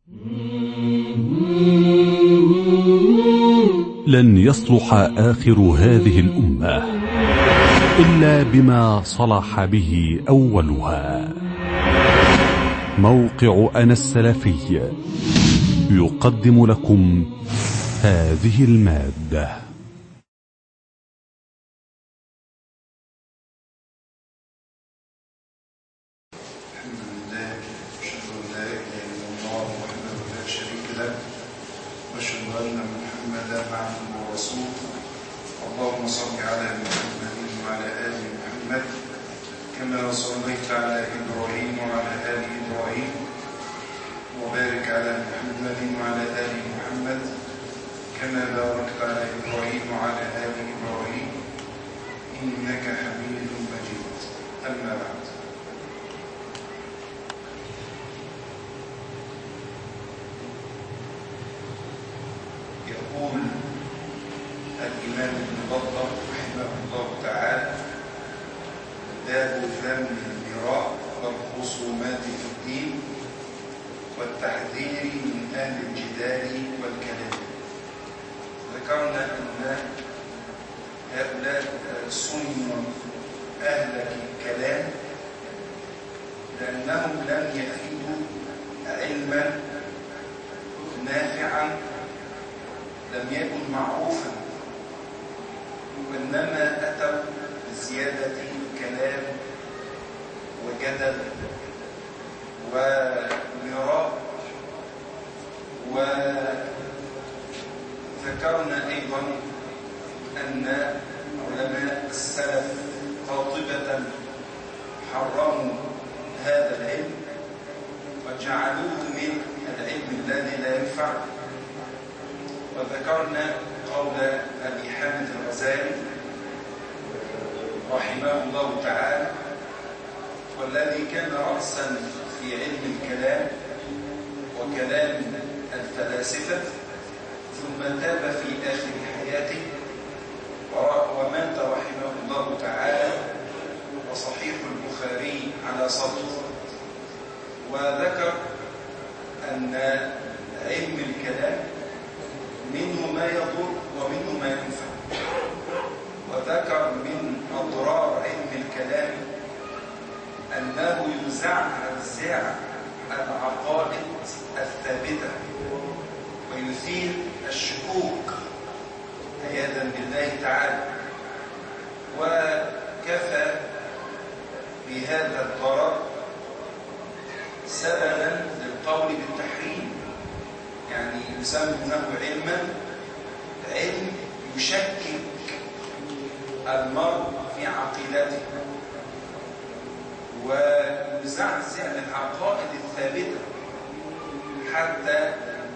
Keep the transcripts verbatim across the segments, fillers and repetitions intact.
لن يصلح آخر هذه الأمة إلا بما صلح به أولها. موقع أنا السلفي يقدم لكم هذه المادة. اللهم صل على محمد وعلى آل محمد كما صليت على إبراهيم وعلى آل إبراهيم وبارك على محمد وعلى آل محمد كما باركت على إبراهيم وعلى آل إبراهيم إنك حميد مجيد. أما بعد، يقول الإمام ابن بطة رحمه الله تعالى: باب ذم المراء والخصومات في الدين والتحذير من أهل الجدال والكلام. ذكرنا أن هؤلاء سموا أهل الكلام لأنهم لم يأخذوا علما نافعا لم يكن معروفا، وإنما أتوا بزيادة كلام وجدل ومراء. وذكرنا أيضا أن علماء السلف قاطبة حرموا هذا العلم وجعلوه من العلم الذي لا ينفع. وذكرنا قول أبي حامد الغزالي رحمه الله تعالى، والذي كان رأسا في علم الكلام وكلام الفلاسفة، ثم تاب في آخر حياته ومات رحمه الله تعالى وصحيح البخاري على صدره. وذكر أن علم الكلام منه ما يضر ومنه ما ينفع. وذكر من أضرار علم الكلام أنه يزعزع العقائد الثابتة ويثير الشكوك عياذا بالله تعالى. وكفى بهذا الضرر سببا للقول بالتحريم، يعني يسمونه علما علم يشكك المرء في عقيدته ويزعزع العقائد الثابتة، حتى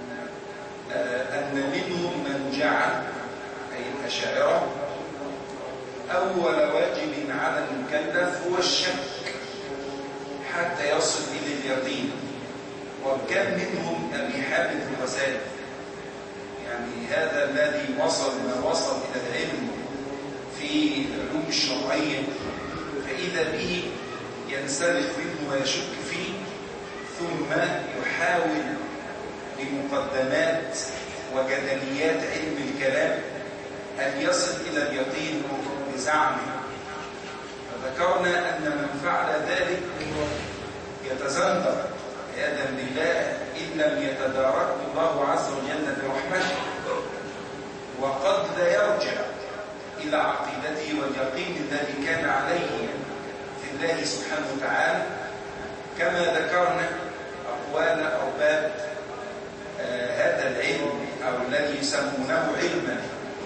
أن منهم من جعل أي الأشاعرة أول واجب على المكلف هو الشك حتى يصل إلى اليقين. وكان منهم أبي حامد الغزالي، يعني هذا الذي وصل ما وصل إلى العلم في العلوم الشرعية، فإذا به ينسلخ منه ويشك فيه، ثم يحاول بمقدمات وجدليات علم الكلام أن يصل إلى اليقين بزعمه. فذكرنا أن من فعل ذلك يتزندق عياذا بالله إن لم يتداركه الله عز وجل برحمته، وقد لا يرجع إلى عقيدته واليقين الذي كان عليه في الله سبحانه وتعالى. كما ذكرنا أقوال أرباب آه هذا العلم أو الذي يسمونه علما،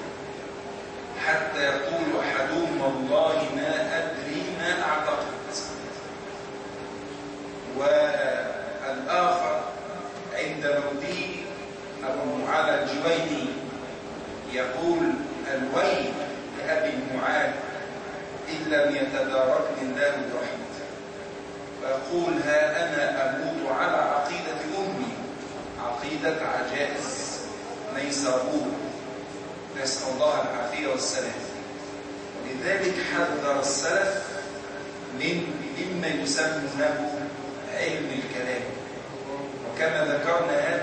حتى يقول أحدهم: والله ما أدري ما أعتقد. والآخر عند موته أبو معالى الجويني يقول: الويل لأبي المعالى إن لم يتداركني الله برحمته. فأقول: ها أنا أموت على عقيدة أمي، عقيدة عجائز نيسابور، نسأل الله العافية والسلام. ولذلك حذر السلف من مما يسمونه علم الكلام. وكما ذكرنا هذا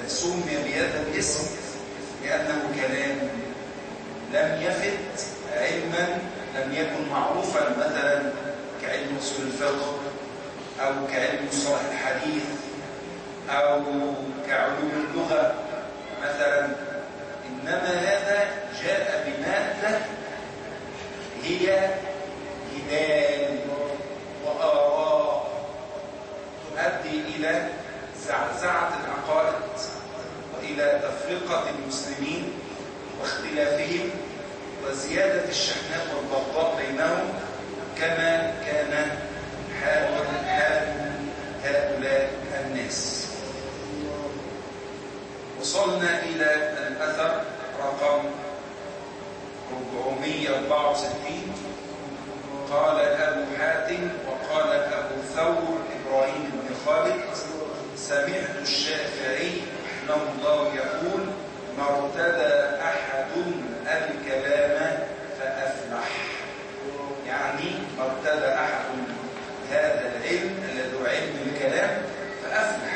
سمي بهذا الاسم لأنه كلام لم يفت علما لم يكن معروفا، مثلا كعلم أصول الفقه أو كعلم مصطلح الحديث أو كعلوم اللغة مثلا. إنما هذا جاء بمادة هي جدال وآراء تؤدي إلى زعزعة العقائد وإلى تفرقة المسلمين واختلافهم وزيادة الشحناء والبغضاء بينهم، كما كان حال حال هؤلاء الناس. وصلنا إلى الأثر رقم أربعمائة وأربعة وستين. قال أبو حاتم وقال أبو ثور إبراهيم بن خالد: سمعت الشافعي رحمه الله يقول: ما ارتدى أحد الكلام فأفلح. يعني ما ارتدى أحد هذا العلم الذي هو علم الكلام فأفلح.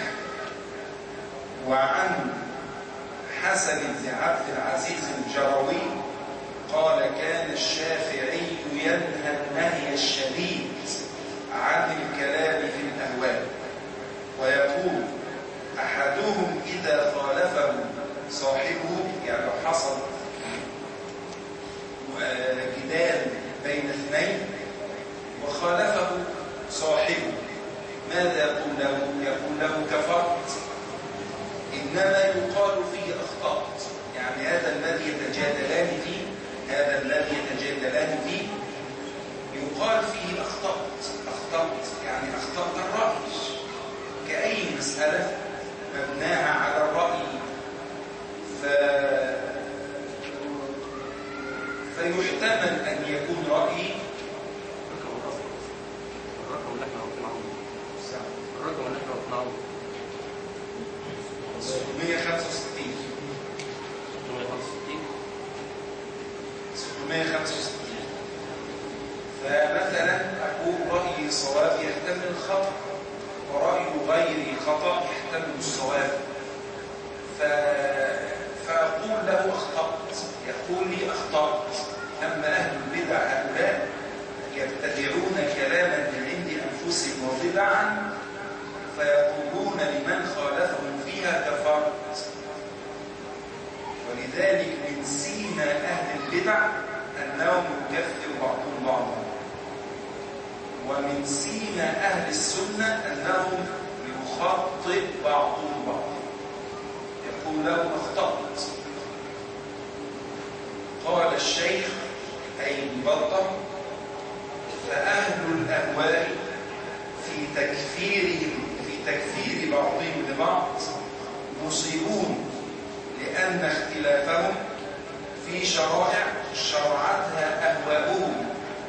وعن حسن بن عبد العزيز الجروي قال: كان الشافعي ينهى النهي الشديد عن الكلام في الأهواء، ويقول: أحدهم إذا خالفه صاحبه، يعني لو حصل جدال بين اثنين وخالفه صاحبه، ماذا يقول له؟ يقول له: كفرت. إنما يقال فيه أخطأت، يعني هذا الذي يتجادلان فيه هذا الذي يتجادلان فيه يقال فيه أخطأت. أخطأت يعني أخطأت الرأي، كأي مسألة مبناها على الرأي ف... فيحتمل أن يكون رأيي الرقم اللي احنا قلناه الرقم اللي احنا قلناه ستمائة وخمسة وستين ستمائة وخمسة وستين. فمثلا أقول رأيي صواب يحتمل الخطأ، ورأي غيري خطأ يحتمل الصواب، ف... فأقول له أخطأت، يقول لي أخطأت. أما أهل البدع هؤلاء يبتدعون كلاما من عند أنفسهم وبدعا فيقولون لمن خالفهم فيها كفرت. ولذلك من سيما أهل البدع أنهم يكفر بعضهم بعضا، ومن سيما أهل السنة أنهم يخطئ بعضهم بعضا، يقول له أخطأت. قال الشيخ أي بطة: فأهل الأهواء في تكفيرهم في تكفير بعضهم لبعض مصيبون، لأن اختلافهم في شرائع شرعتها أهواؤهم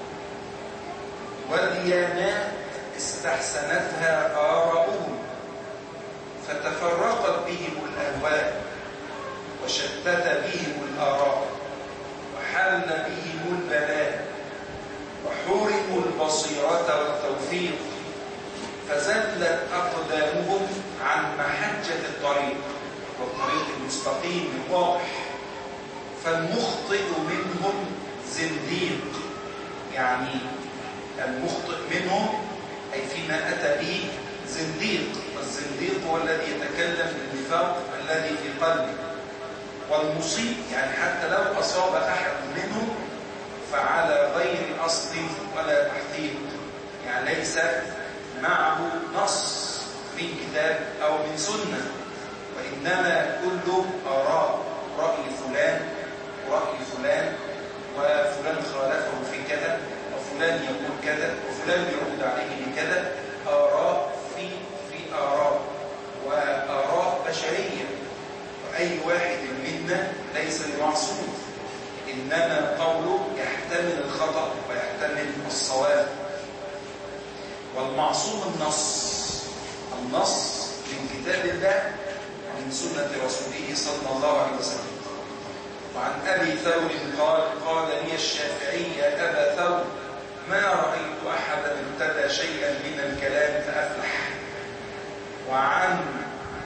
وديانات استحسنتها آراؤهم، فتفرقت بهم الأهواء وشتت بهم الآراء وحل بهم البلاء وحرموا البصيرة والتوفيق، فزلت أقدامهم عن محجة الطريق والطريق المستقيم الواضح. فالمخطئ منهم زنديق، يعني المخطئ منهم أي فيما أتى به زنديق، والزنديق هو الذي يتكلم بالنفاق الذي في قلبه. والمصيب يعني حتى لو أصاب أحد منهم فعلى غير أصل ولا تحقيق، يعني ليس معه نص من كتاب أو من سنة، وإنما كله آراء، رأي فلان ورأي فلان، وفلان خالفه في كذا، وفلان يقول كذا، وفلان يرد عليه بكذا. آراء في في آراء وآراء بشرية، وأي واحد منا ليس بمعصوم، إنما قوله يحتمل الخطأ ويحتمل الصواب. والمعصوم النص النص من كتاب الله ومن سنة رسوله صلى الله عليه وسلم. وعن أبي ثور قال: قال لي الشافعي: يا أبا ثور، ما رأيت أحدا ابتدى شيئا من الكلام فأفلح. وعن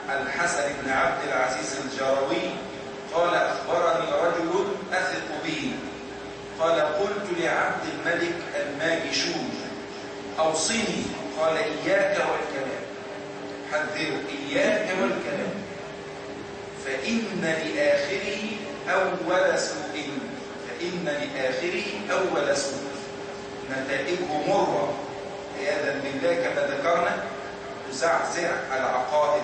الحسن بن عبد العزيز الجروي قال أخبرني رجل أثق به قال قلت لعبد الملك الماجشون أوصني قال إياك والكلام، حذر إياك والكلام فإن لآخره أول سوء فإن لآخره أول سوء نتائجه مرة عياذا بالله كما ذكرنا تزعزع العقائد.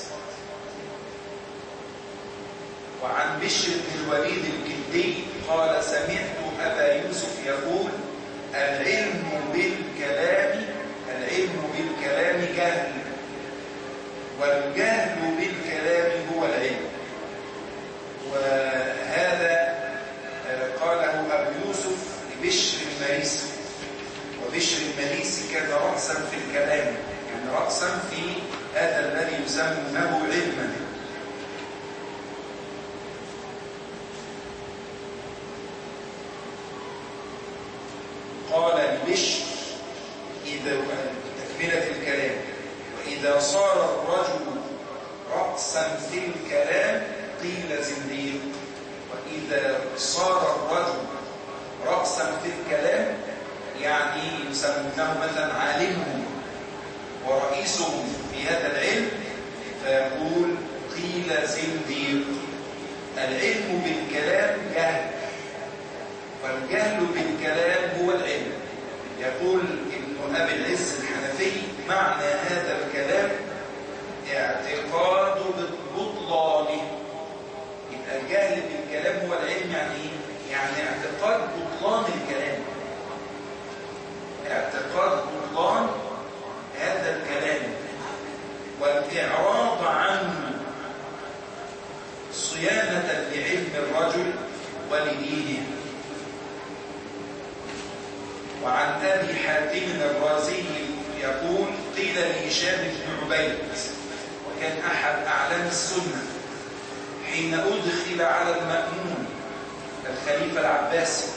وعن بشر بن الوليد الكندي قال سمعت أبا يوسف يقول العلم بالكلام العلم بالكلام جهل والجهل بالكلام هو العلم. وهذا قاله أبو يوسف لبشر المريسي، وبشر المريسي كان رأسا في الكلام، يعني رأسا في هذا الذي يسمونه علما. قال لبشر إذا تكملة الكلام وإذا صار الرجل رأسا في الكلام قيل زنديق، وإذا صار الرجل رأسا في الكلام يعني يسمونه مثلا عالمهم ورئيسهم في هذا العلم فيقول قيل زنديق. العلم بالكلام جهل والجهل بالكلام هو العلم. يقول ابن أبي العز الحنفي معنى هذا الكلام اعتقاد بطلانه. يبقى الجهل بالكلام هو العلم يعني ايه؟ يعني اعتقاد بطلان الكلام، اعتقاد بطلان هذا الكلام والإعراض عنه صيانة لعلم الرجل ولدينه. وعن أبي حاتم الرازي يقول قيل لهشام بن عبيد وكان أحد أعلام السنة حين أدخل على المأمون الخليفة العباسي،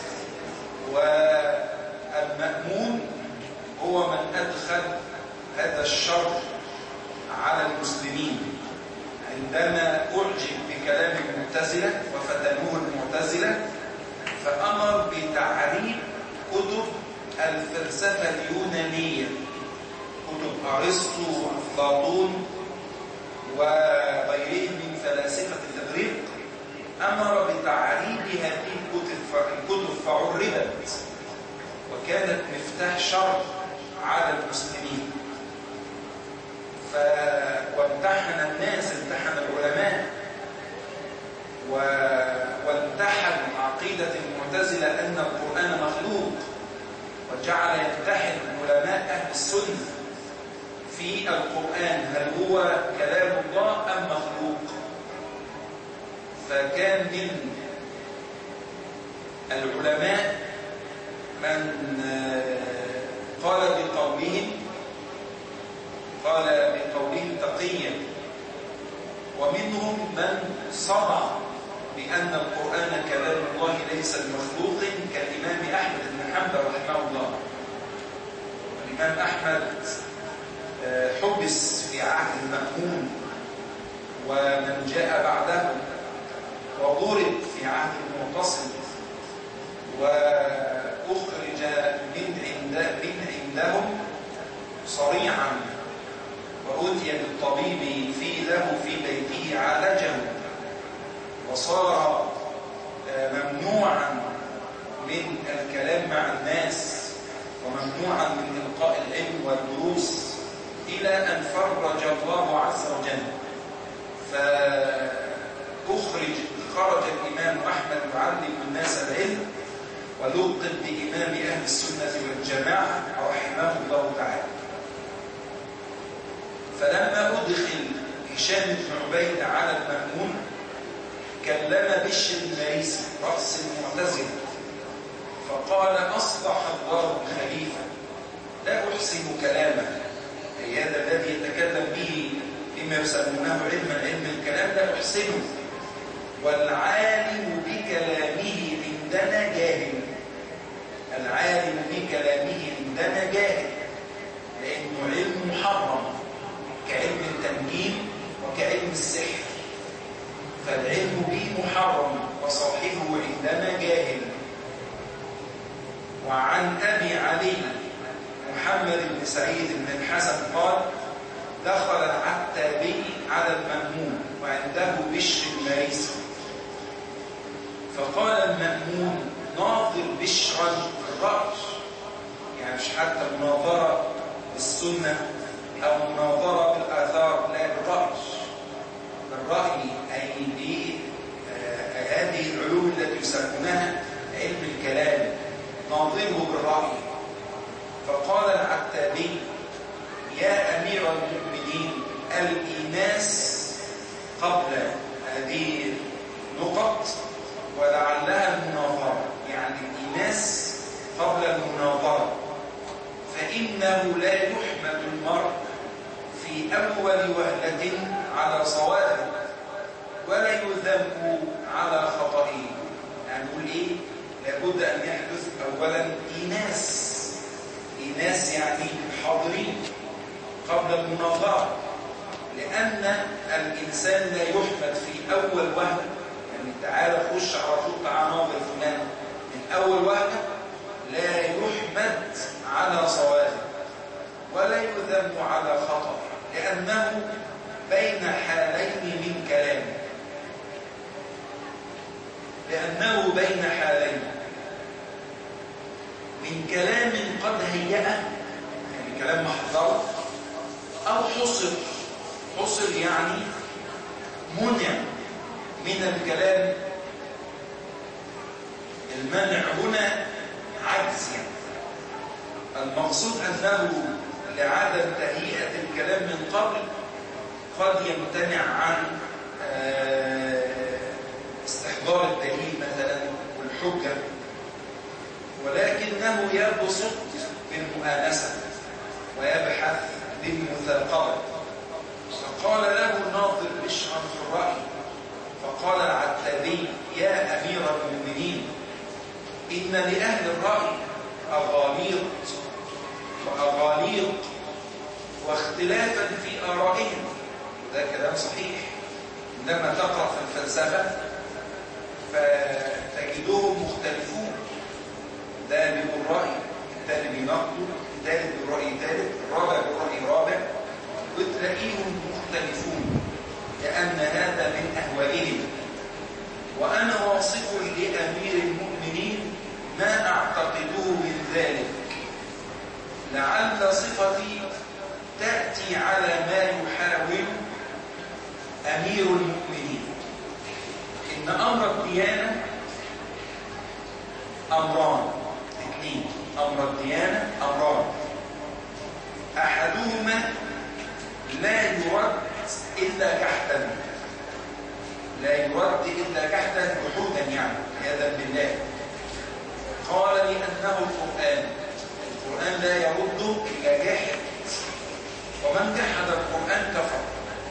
والمأمون هو من أدخل هذا الشر على المسلمين عندما أعجب بكلام المعتزلة وفتنوه المعتزلة فأمر بتعريب كتب الفلسفة اليونانية، كتب أرسطو وأفلاطون وغيرهم من فلاسفة الإغريق، أمر بتعريب هذه الكتب فعربت وكانت مفتاح شر على المسلمين. ف... وامتحن الناس، امتحن العلماء و... وامتحن عقيدة المعتزلة أن القرآن مخلوق، وجعل يمتحن علماء أهل السنة في القرآن هل هو كلام الله أم مخلوق. فكان من العلماء من قال بقولهم قال بقولهم تقيا، ومنهم من صدع بأن القرآن كلام الله ليس بمخلوق كالإمام أحمد بن حنبل رحمه الله. الإمام أحمد حبس في عهد المأمون ومن جاء بعده وضرب في عهد المعتصم وأخرج من عند من عندهم صريعا وأتي بالطبيب في له في بيته عالجه، وصار ممنوعا من الكلام مع الناس وممنوعا من إلقاء العلم والدروس إلى أن فرج الله عز وجل. فأخرج خرج الإمام أحمد يعلم الناس العلم ولقب بإمام أهل السنة والجماعة رحمه الله تعالى. فلما أدخل هشام بن عبيد على المأمون كلم بشر المريسي رأس المعتزلة فقال أصلح الله الخليفة لا أحسن كلامه، أي هذا الذي يتكلم به بما يسمونه علم علم الكلام لا أحسنه، والعالم بكلامه عندنا جاهل. العالم بكلامه عندنا جاهل لأنه علم محرم كعلم التنجيم وكعلم فالعلم به محرم وصاحبه عندنا جاهل. وعن أبي علي محمد بن سعيد بن الحسن قال دخل العتابي على المأمون وعنده بشر المريسي، فقال المأمون ناظر بشرا في الرأي، يعني مش حتى مناظرة بالسنة أو مناظرة بالآثار، لا بالرأي. بالرأي أي بهذه العلوم التي يسمونها علم الكلام، ناظره بالرأي. فقال العتابي يا أمير المؤمنين الإيناس قبل هذه النقط ولعلها المناظرة، يعني الإيناس قبل المناظرة، فإنه لا يحمد المرء في أول وهلة على صوابه ولا يذم على خطئه. يعني نقول إيه؟ لابد أن يحدث أولا إيناس، إيناس يعني حاضرين قبل المناظرة، لأن الإنسان لا يحمد في أول وهلة، يعني تعالى خش على طول تعالى ناظر فلان من أول وهلة، لا يحمد على صوابه ولا يذم على خطأ، لأنه بين حالين من كلام، لأنه بين حالين من كلام قد هيأه، يعني كلام محضر، أو حصر. حصر يعني منع من الكلام. المنع هنا عجز، يعني المقصود أنه لعدم تهيئة الكلام من قبل قد يمتنع عن استحضار الدليل مثلا والحجة، ولكنه يبسط بالمؤانسة ويبحث بالمثاقبة. فقال له الناظر بشرا في الرأي، فقال العتابي يا أمير المؤمنين إن لأهل الرأي أغاليط وأغاليط واختلافا في آرائهم. ده كلام صحيح. عندما تقرأ في الفلسفة فتجدهم مختلفون، ده بيقول رأي، الثاني بينقضه، الثالث بالرأي ثالث، الرابع بالرأي رابع، وتلاقيهم مختلفون لأن هذا من أهوائهم. وأنا واصف لأمير المؤمنين ما أعتقده من ذلك، لعل صفتي تأتي على ما يحاول أمير المؤمنين. إن أمر الديانة أمران اثنين، أمر الديانة أمران، أحدهما لا يرد إلا جحدا، لا يرد إلا جحدا جحودا، يعني عياذا بالله. قال لأنه القرآن، القرآن لا يرد إلا جاحد، ومن جحد القرآن كفر.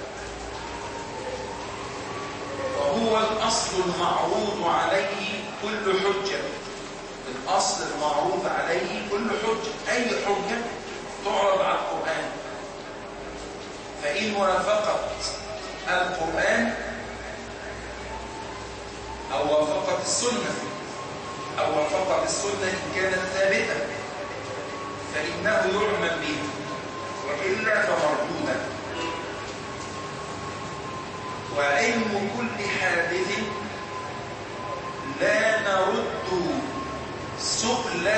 وهو الأصل المعروض عليه كل حجة، الأصل المعروض عليه كل حجة، أي حجة تعرض على القرآن، فإن وافقت القرآن أو وافقت السنة أو وافقت السنة إن كانت ثابتة فإنه يعمل به، وإلا فمردودا. وعلم كل حادث لا نرد سؤل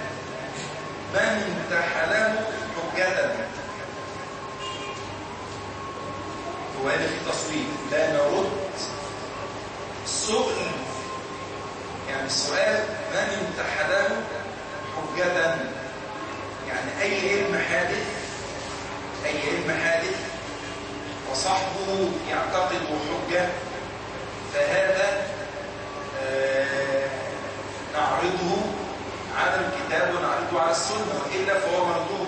من امتحنه حجة. وهذا في تصوير لا نرد سؤل، يعني السؤال من امتحنه حجة، يعني أي علم حادث، أي علم حادث وصاحبه يعتقد حجة، فهذا آه نعرضه على الكتاب ونعرضه على السنة، وإلا فهو مردود.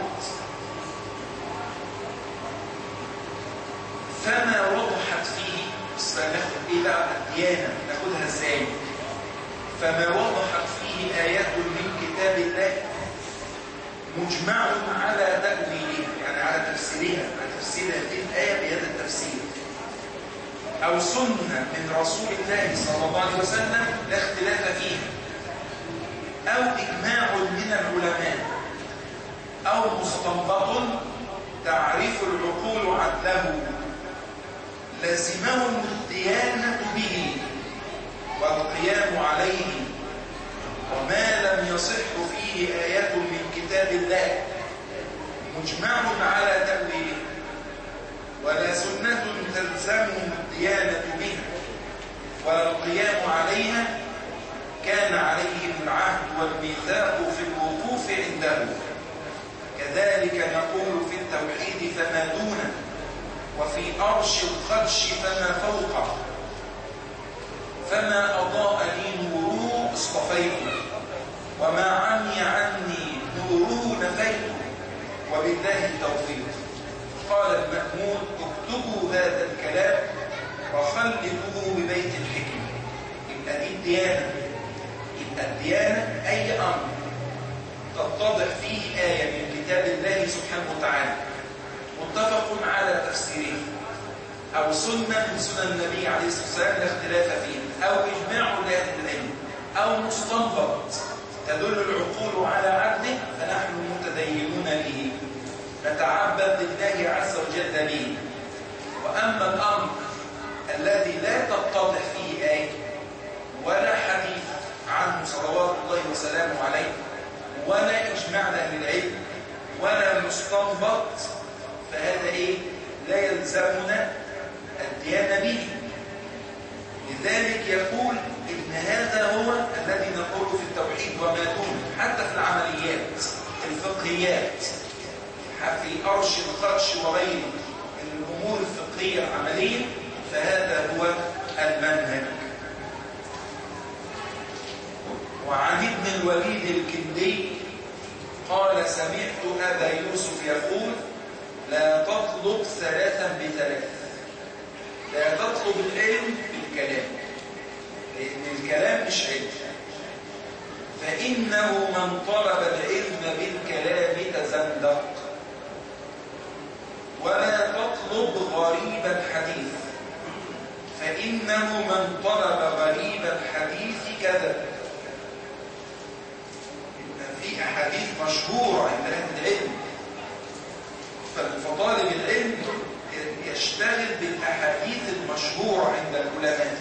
فما وضحت فيه، بس ناخد إيه بقى الديانة، ناخدها إزاي؟ فما وضحت فيه آيات من كتاب الله مجمع على تأويلها، يعني على تفسيرها، على تفسير هذه الآية بهذا التفسير. أو سنة من رسول الله صلى الله عليه وسلم لا اختلاف فيها، أو إجماع من العلماء، أو مستنبط تعرف العقول عدله، لازمهم الديانة به والقيام عليه، وما لم يصح فيه آية من كتاب الله مجمع على تأويله، ولا سنة تلزمهم الديانة بها ولا القيام عليها، كان عليهم العهد والميثاق في الوقوف عنده. كذلك نقول في التوحيد فما دونه، وفي أرش الخدش فما فوقه، فما أضاء لي نوره اصطفيته، وما عمي عني نوره نفيته، وبالله التوفيق. قال المأمون اكتبوا هذا الكلام وخلدوه ببيت الحكمة. يبقى دي الديانة. يبقى الديانة أي أمر تتضح فيه آية من كتاب الله سبحانه وتعالى متفق على تفسيره، أو سنة من سنن النبي عليه الصلاة والسلام لا اختلاف فيه، أو إجماع لأهل العلم، أو مستنبط تدل العقول على عدله، فنحن متدينون به نتعبد لله عز وجل به. وأما الأمر الذي لا تتضح فيه آية ولا حديث عنه صلوات الله وسلامه عليه، ولا إجماع لأهل العلم، ولا مستنبط، فهذا إيه؟ لا يلزمنا الديانة به. لذلك يقول إن هذا هو الذي نقول في التوحيد وما دونه، حتى في العمليات الفقهيات، في أرش الخدش وغيره من الأمور الفقهية العملية، فهذا هو المنهج. وعن ابن الوليد الكندي قال سمعت أبا يوسف يقول لا تطلب ثلاثا بثلاث، لا تطلب العلم بالكلام، لأن الكلام مش علم، فإنه من طلب العلم بالكلام تزندق. ولا تطلب غريب الحديث، فإنه من طلب غريب الحديث كذب. في أحاديث مشهورة عند أهل العلم، فطالب العلم يشتغل بالأحاديث المشهورة عند العلماء،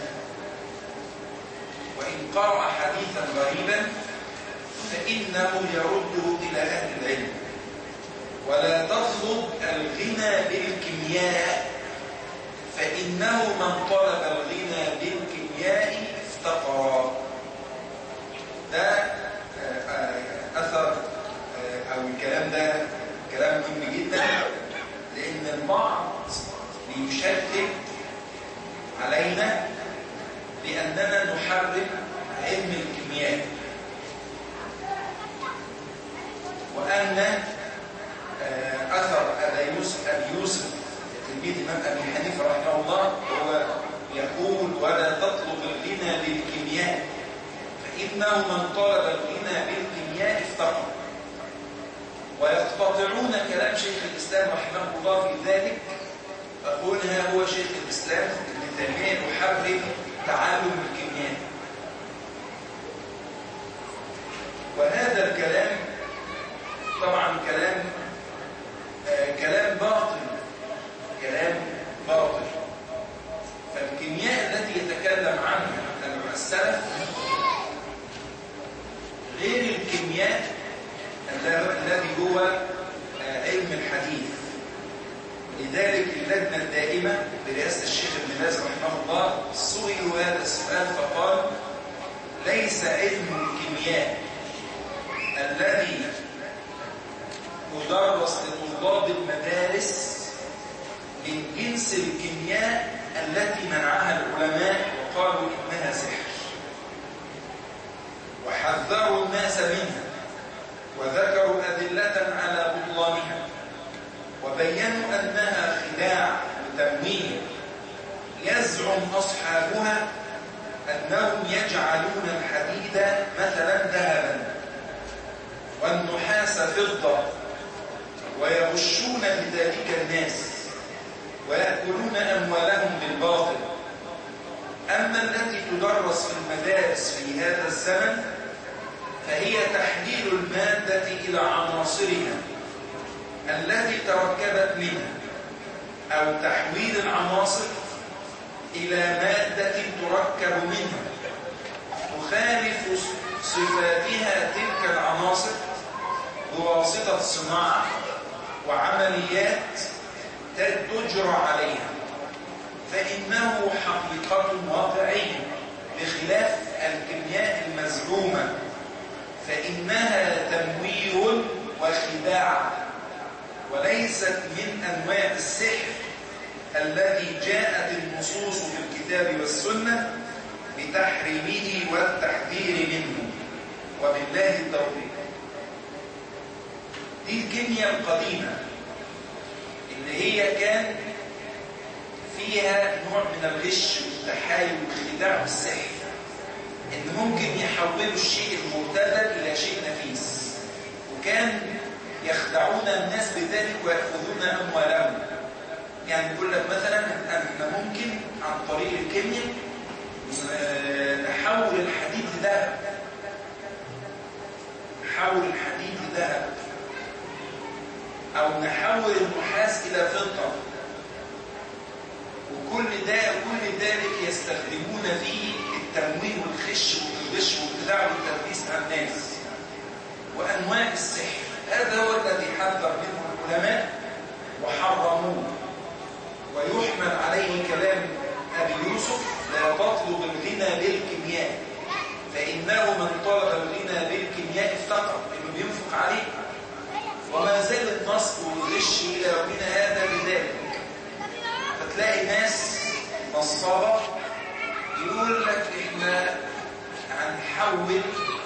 وإن قرأ حديثا غريبا فإنه يرده إلى أهل العلم. ولا تطلب الغنى بالكيمياء، فإنه من طلب الغنى بالكيمياء افتقر. ده أثر أو الكلام ده كلام مهم جدا، لأن البعض بيشكك علينا بأننا نحرم علم الكيمياء، وأن أثر أبي يوسف أبي يوسف تلميذ الإمام أبي حنيفة رحمه الله هو يقول ولا تطلب الغنى بالكيمياء، فإنه من طلب الغنى بالكيمياء افتقر. ويقتطعون كلام شيخ الإسلام رحمه الله في ذلك، فقول ها هو شيخ الإسلام ابن تيمية يحرم تعلم الكيمياء. وهذا الكلام طبعا كلام آه كلام باطل، كلام باطل. فالكيمياء التي يتكلم عنها السلف غير الكيمياء الذي هو آه علم الحديث. لذلك اللجنة الدائمة برئاسة الشيخ ابن باز رحمه الله سئلوا هذا السؤال فقال ليس علم الكيمياء الذي يدرس لطلاب المدارس من جنس الكيمياء التي منعها العلماء وقالوا إنها سحر، وحذروا الناس منها وذكروا أدلة على بطلانها، وبينوا أنها خداع وتمويه. يزعم أصحابها أنهم يجعلون الحديد مثلا ذهبا والنحاس فضة، ويغشون بذلك الناس ويأكلون أموالهم بالباطل، المدارس في هذا الزمن فهي تحليل المادة إلى عناصرها التي تركبت منها، أو تحويل العناصر إلى مادة تركب منها تخالف صفاتها تلك العناصر بواسطة صناعة وعمليات تجرى عليها، فإنه حقيقة واقعية بخلاف الكيمياء المزعومة، فإنها تمويه وخداع وليست من أنواع السحر الذي جاءت النصوص في الكتاب والسنة بتحريمه والتحذير منه. وبالله التوفيق. دي الكيمياء القديمة اللي هي كان فيها نوع من الغش والتحايل والخداع والسحر، إن ممكن يحولوا الشيء المبتذل إلى شيء نفيس، وكان يخدعون الناس بذلك ويأخذون أموالهم. يعني يقول لك مثلا أن ممكن عن طريق الكيمياء نحول الحديد لذهب، نحول الحديد لذهب، أو نحول النحاس إلى فضة، وكل ده كل ذلك يستخدمون فيه التمويه والخش والغش والخداع والتلبيس على الناس وأنواع السحر. هذا هو الذي حذر منه العلماء وحرموه، ويحمل عليه كلام أبي يوسف: لا تطلب الغنى بالكيمياء، فإنه من طلب الغنى بالكيمياء افتقر، إنه بينفق عليه. وما زال النصب والغش إلى يومنا هذا بذلك. فتلاقي ناس نصابة يقول لك إحنا هنحول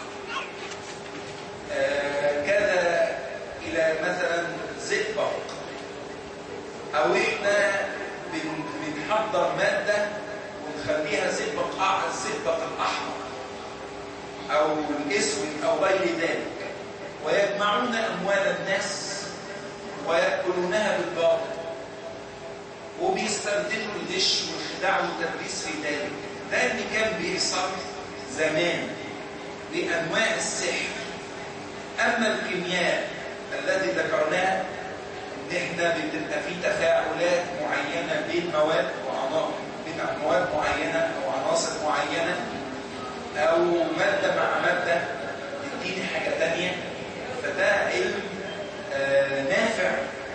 آه كذا إلى مثلا زئبق، أو إحنا بنحضر مادة ونخليها زئبق أعلى، الزئبق الأحمر أو الأسود أو غير ذلك، ويجمعون أموال الناس ويأكلونها بالباطل، وبيستخدموا الغش والخداع والتلبيس في ذلك. ده اللي كان بيحصل زمان لأنواع السحر. أما الكيمياء التي ذكرناها إن إحنا بتبقى في تفاعلات معينة بين مواد وعناصر، بين مواد معينة أو عناصر معينة، أو مادة مع مادة تديني حاجة تانية، فده علم آه نافع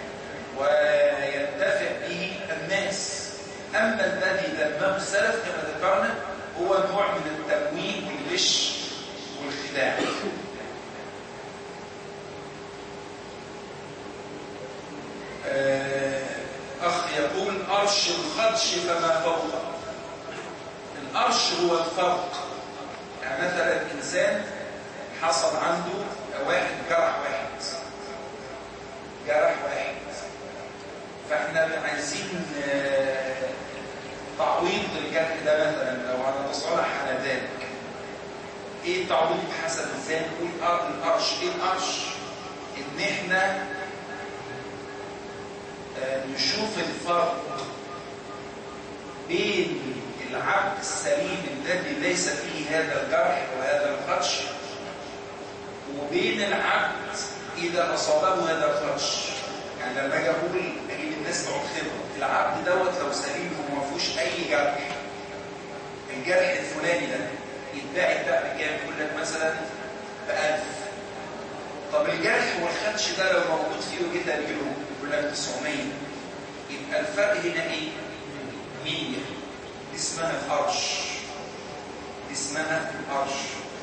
وينتفع به الناس. أما الذي ذمه السلف كما ذكرنا هو نوع من التمويه والغش والخداع. أخ يقول: أرش الخدش فما فوقه. الأرش هو الفرق. يعني مثلا الإنسان حصل عنده واحد جرح واحد جرح واحد فإحنا عايزين تعويض الجرح ده مثلا، لو هنتصالح على ذلك. إيه التعويض حسب الإنسان؟ نقول الأرش. إيه الأرش؟ إن إحنا نشوف الفرق بين العبد السليم الذي ليس فيه هذا الجرح وهذا الخدش، وبين العبد إذا أصابه هذا الخدش. يعني لما أجي أقول أجيب الناس بتوع خبرة، العبد دوت لو سليم وما فيهوش أي جرح، الجرح الفلاني ده يتباع يتباع بكام؟ يقول لك مثلا بألف. طب الجرح والخدش ده لو موجود فيه وجيت أجيبه يقول لك تسعمية. يبقى الفرق هنا إيه؟ مية. اسمها الأرش، اسمها الأرش.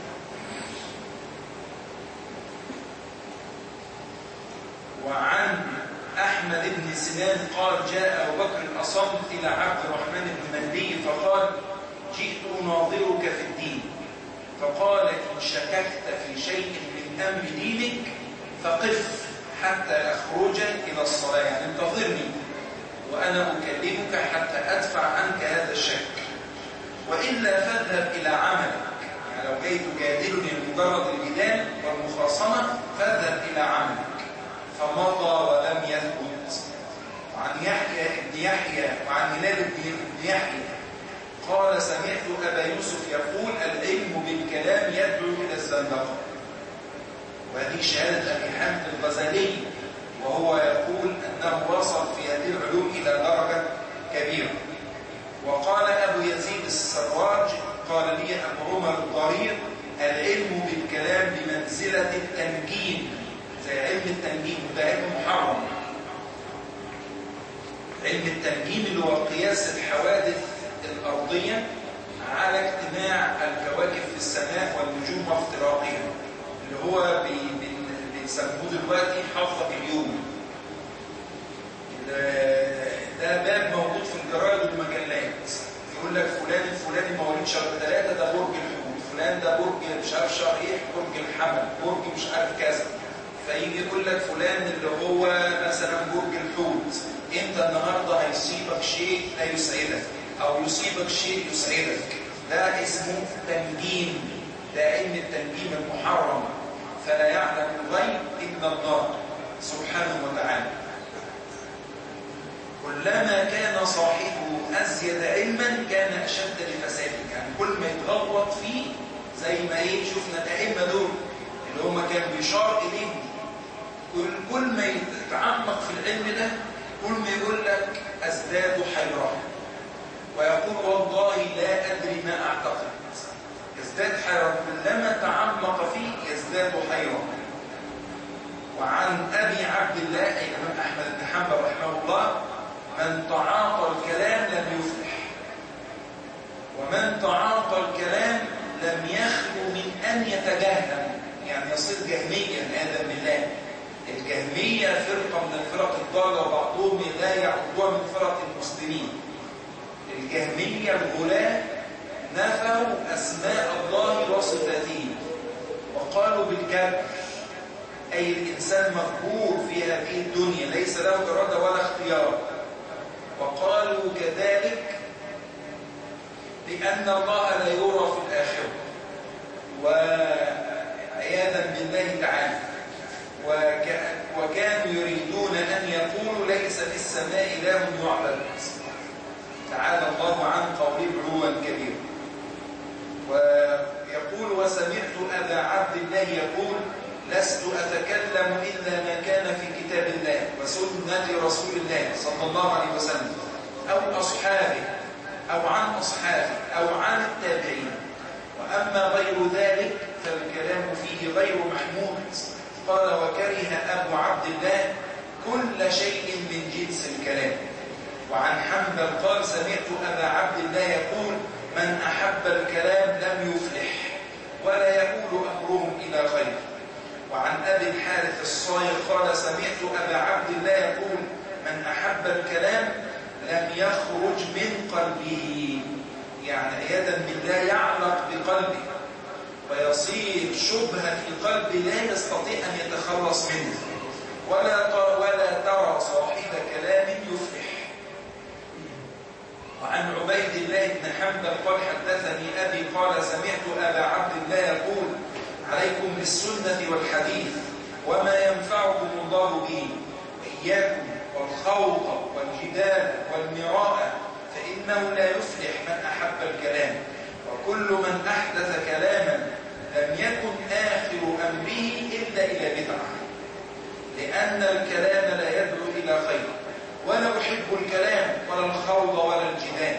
وعن أحمد بن سنان قال: جاء أبو بكر الأصم إلى عبد الرحمن بن مهدي فقال: جئت أناظرك في الدين. فقال: إن شككت في شيء من أمر دينك فقف حتى أخرج إلى الصلاة، يعني انتظرني وأنا أكلمك حتى أدفع عنك هذا الشك، وإلا فاذهب إلى عملك. يعني لو جاي تجادلني لمجرد الجدال والمخاصمة فاذهب إلى عملك. فمضى ولم يثبت. وعن يحيى بن يحيى وعن هلال بن يحيى قال سمعت أبا يوسف يقول العلم بالكلام يدعو إلى الزندقة. وهذه شهادة أبي حامد الغزالي، وهو يقول أنه وصل في هذه العلوم إلى درجة كبيرة. وقال أبو يزيد السراج قال لي أبو عمر الضرير العلم بالكلام بمنزلة التنجيم، زي علم التنجيم، ده علم محرم. علم التنجيم اللي هو قياس الحوادث الأرضية على اجتماع الكواكب في السماء والنجوم وافتراقها، اللي هو بيسموه دلوقتي حظك اليوم. ده باب موجود في الجرايد والمجلات، يقول لك فلان الفلاني مواليد شهر ثلاثة ده برج الحوت، فلان ده برج مش عارف شهر ايه، برج الحمل، برج مش عارف كذا. فيجي يقول لك فلان اللي هو مثلا برج الحوت، انت النهارده هيصيبك شيء لا يسعدك او يصيبك شيء يسعدك. ده اسمه تنجيم، ده علم التنجيم المحرم. فلا يعلم الغيب الا الله سبحانه وتعالى. كلما كان صاحبه ازيد علما كان اشد لفساده، يعني كل ما يتغوط فيه زي ما ايه شفنا الائمه دول اللي هم كان بيشار اليهم، كل كل ما يتعمق في العلم ده كل ما يقول لك ازداد حيرة، ويقول والله لا ادري ما اعتقد. يزداد حيرة، كلما تعمق فيه يزداد حيرة. وعن ابي عبد الله اي الامام احمد بن حنبل رحمه الله من تعاطى الكلام لم يفلح، ومن تعاطى الكلام لم يخلو من ان يتجهم، يعني يصير جهميا عياذا بالله. الجهمية فرقة من الفرق الضالة، وبعضهم لا يعدوها من فرق المسلمين. الجهمية الغلاة نفوا أسماء الله وصفاته، وقالوا بالكبر، أي الإنسان مقبور في هذه الدنيا ليس له إرادة ولا اختيار. وقالوا كذلك بأن الله لا يرى في الآخرة، وعياذا بالله تعالى. وكانوا يريدون أن يقولوا ليس في السماء إله يعبد، تعالى الله عن قولهم علوا كبيرا. ويقول وسمعت أبا عبد الله يقول لست أتكلم إلا ما كان في كتاب الله وسنة رسول الله صلى الله عليه وسلم أو أصحابه أو عن أصحابه أو عن التابعين، وأما غير ذلك فالكلام فيه غير محمود. قال وكره أبو عبد الله كل شيء من جنس الكلام. وعن حنبل قال سمعت أبا عبد الله يقول من أحب الكلام لم يفلح ولا يقول أمرهم إلى خير. وعن أبي الحارث الصايغ قال سمعت أبا عبد الله يقول من أحب الكلام لم يخرج من قلبه، يعني عياذا بالله يعلق بقلبه ويصير شبهة في قلبه لا يستطيع أن يتخلص منه، ولا ولا ترى صاحب كلام يفلح. وعن عبيد الله بن حنبل قال حدثني أبي قال سمعت أبا عبد الله يقول عليكم بالسنة والحديث وما ينفعكم الله به، إياكم والخوض والجدال والمراء فإنه لا يفلح من أحب الكلام، وكل من أحدث كلاما لم يكن آخر أمره إلا إلى بدعة، لأن الكلام لا يدعو إلى خير، ولا أحب الكلام ولا الخوض ولا الجدال.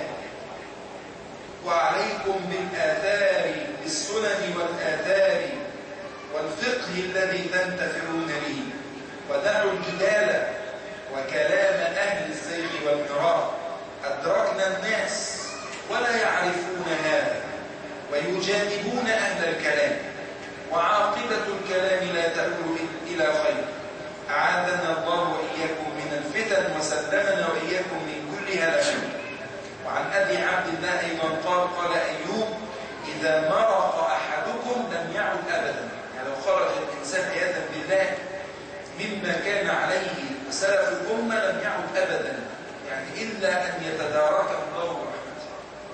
وعليكم بالآثار بالسنن والآثار والفقه الذي تنتفعون به، ودعوا الجدال وكلام أهل الزيغ والمراء. أدركنا الناس ولا يعرفون هذا ويجانبون أهل الكلام، وعاقبة الكلام لا تؤول إلى خير. أعاذنا الله وإياكم من الفتن وسلمنا وإياكم من كل هلكة. وعن أبي عبد الله أيضا قال قال أيوب إذا مرق أحدكم لم يعد أبدا، يعني لو خرج الإنسان عياذا بالله مما كان عليه سلف الأمة لم يعد أبدا، يعني إلا أن يتداركه الله ورحمته.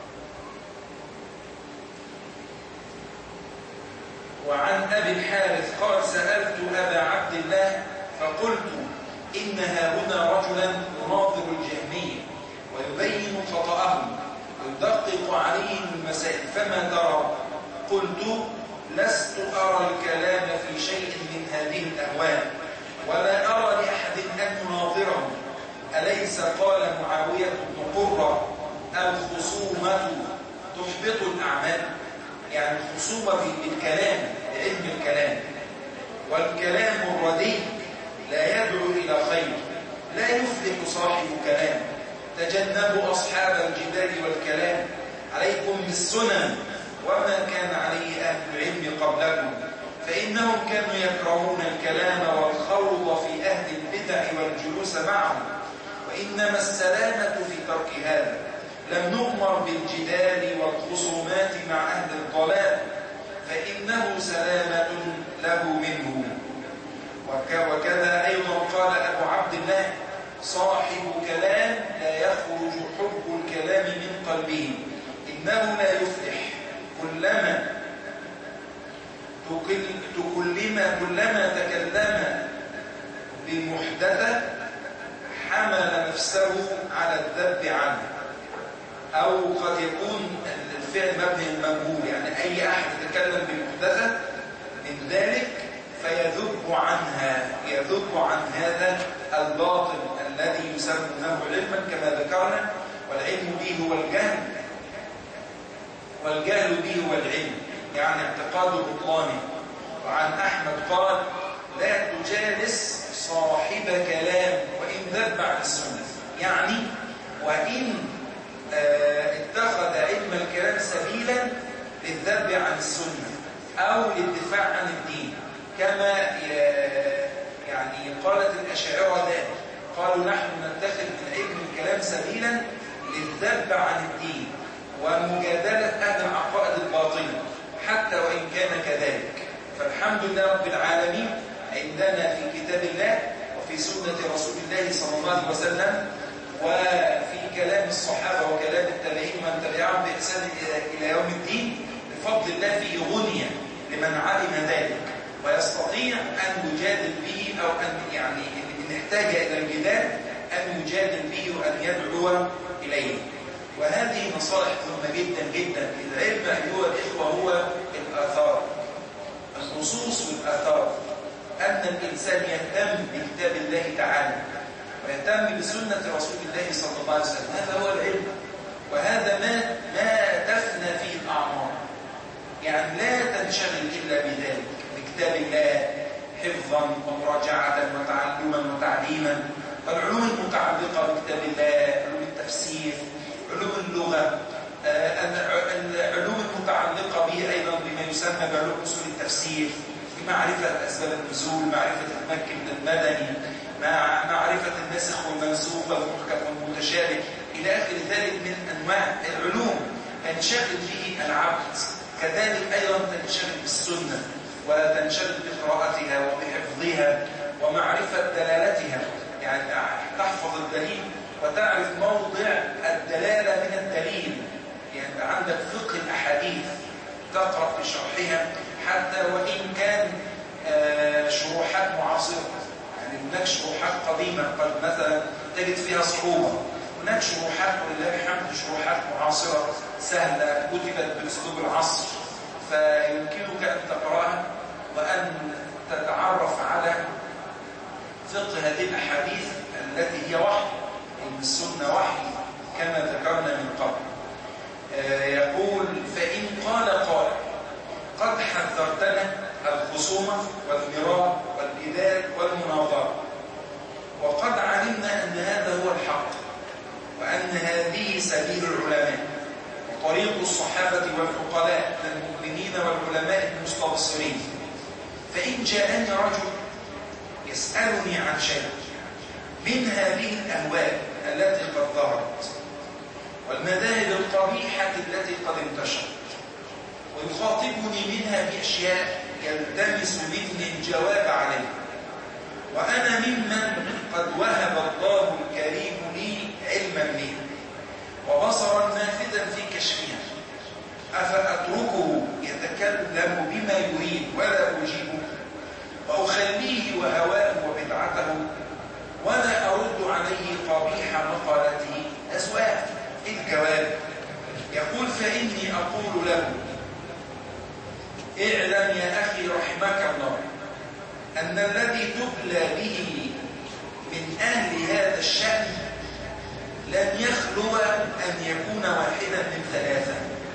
وعن أبي الحارث قال سألت أبا عبد الله فقلت إن هاهنا رجلا يناظر الجهمية ويبين خطأهم ويدقق وأدقق عليهم المسائل فما ترى؟ قلت لست أرى الكلام في شيء من هذه الأهوال ولا أرى لأحد أن يناظره. أليس قال معاوية بن قرة الخصومة تحبط الأعمال؟ يعني الخصومة بالكلام، بعلم الكلام، والكلام الردي لا يدعو إلى خير، لا يفلح صاحب كلام. تجنبوا أصحاب الجدال والكلام، عليكم بالسنن وما كان عليه أهل العلم قبلكم، فإنهم كانوا يكرهون الكلام والخوض في أهل البدع والجلوس معهم، وإنما السلامة في ترك هذا. لم نؤمر بالجدال والخصومات مع أهل الضلال، فإنه سلامة له منه. وكذا أيضا قال أبو عبد الله صاحب كلام لا يخرج حب الكلام من قلبه، إنه لا يفلح. كلما تكلم كلما تكلم بمحدثة حمل نفسه على الذب عنه، أو قد يكون الفعل مبني المجهول، يعني أي أحد يتكلم بمحدثة من ذلك فيذب عنها، يذب عن هذا الباطل الذي يسمونه علما كما ذكرنا، والعلم به هو الجهل، والجهل به هو العلم، يعني اعتقاد بطلانه. وعن أحمد قال لا تجالس صاحب كلام وإن ذب عن السنة، يعني وإن اه اتخذ علم الكلام سبيلا للذب عن السنة أو للدفاع عن الدين، كما يعني قالت الأشاعرة ذلك، قالوا نحن نتخذ من علم الكلام سبيلا للذب عن الدين ومجادلة أهل العقائد الباطلة حتى وإن كان كذلك. فالحمد لله رب العالمين عندنا في كتاب الله وفي سنة رسول الله صلى الله عليه وسلم وفي كلام الصحابة وكلام التابعين ومن تبعهم بإحسان إلى يوم الدين بفضل الله فيه غنية لمن علم ذلك ويستطيع أن يجادل به، أو أن يعني إن احتاج إلى الجدال أن يجادل به وأن يدعو إليه. وهذه نصائح مهمة جدا جدا. العلم أيها الإخوة هو الآثار، النصوص والآثار، أن الإنسان يهتم بكتاب الله تعالى ويهتم بسنة رسول الله صلى الله عليه وسلم، هذا هو العلم، وهذا ما ما تفنى فيه الأعمار. يعني لا تنشغل إلا بذلك، بكتاب الله حفظا ومراجعة وتعلما وتعليما، والعلوم المتعلقة بكتاب الله، علوم التفسير، علوم اللغة، العلوم المتعلقة به أيضا بما يسمى بعلوم أصول التفسير، بمعرفة أسباب النزول، معرفة المكي من المدني، مع معرفة الناسخ والمنسوخ والمحكم والمتشابه إلى آخر ذلك من أنواع العلوم ينشغل به العبد. كذلك أيضا تنشغل بالسنة وتنشغل بقراءتها وبحفظها ومعرفة دلالتها، يعني تحفظ الدليل وتعرف موضع الدلالة من الدليل، يعني عندك فقه الأحاديث تقرأ في شرحها حتى وإن كان شروحات معاصرة. يعني هناك شروحات قديمة قد مثلا تجد فيها صعوبة، هناك شروحات ولله الحمد شروحات معاصرة سهلة كتبت بأسلوب العصر، فيمكنك أن تقرأها وأن تتعرف على فقه هذه الأحاديث التي هي وحي، إن السنة وحي كما ذكرنا من قبل. آه يقول فإن قال قال قد حذرتنا الخصومة والمراء والجدال والمناظرة، وقد علمنا أن هذا هو الحق وأن هذه سبيل العلماء وطريق الصحابة والفقهاء المؤمنين والعلماء المستبصرين. فإن جاءني رجل يسألني عن شيء من هذه الأهواء التي قد ظهرت والمذاهب القبيحة التي قد انتشرت ويخاطبني منها بأشياء يلتمس مني الجواب عليه، وأنا ممن قد وهب الله الكريم لي علما به وبصرا نافذا في كشفها، أفأتركه يتكلم بما يريد ولا أجيبه وأخليه وهواه وبدعته ولا أرد عليه قبيح مقالته؟ أسوأ الجواب. يقول فإني أقول له اعلم يا أخي رحمك الله أن الذي تبلى به من أهل هذا الشأن لن يخلو أن يكون واحدا من ثلاثة: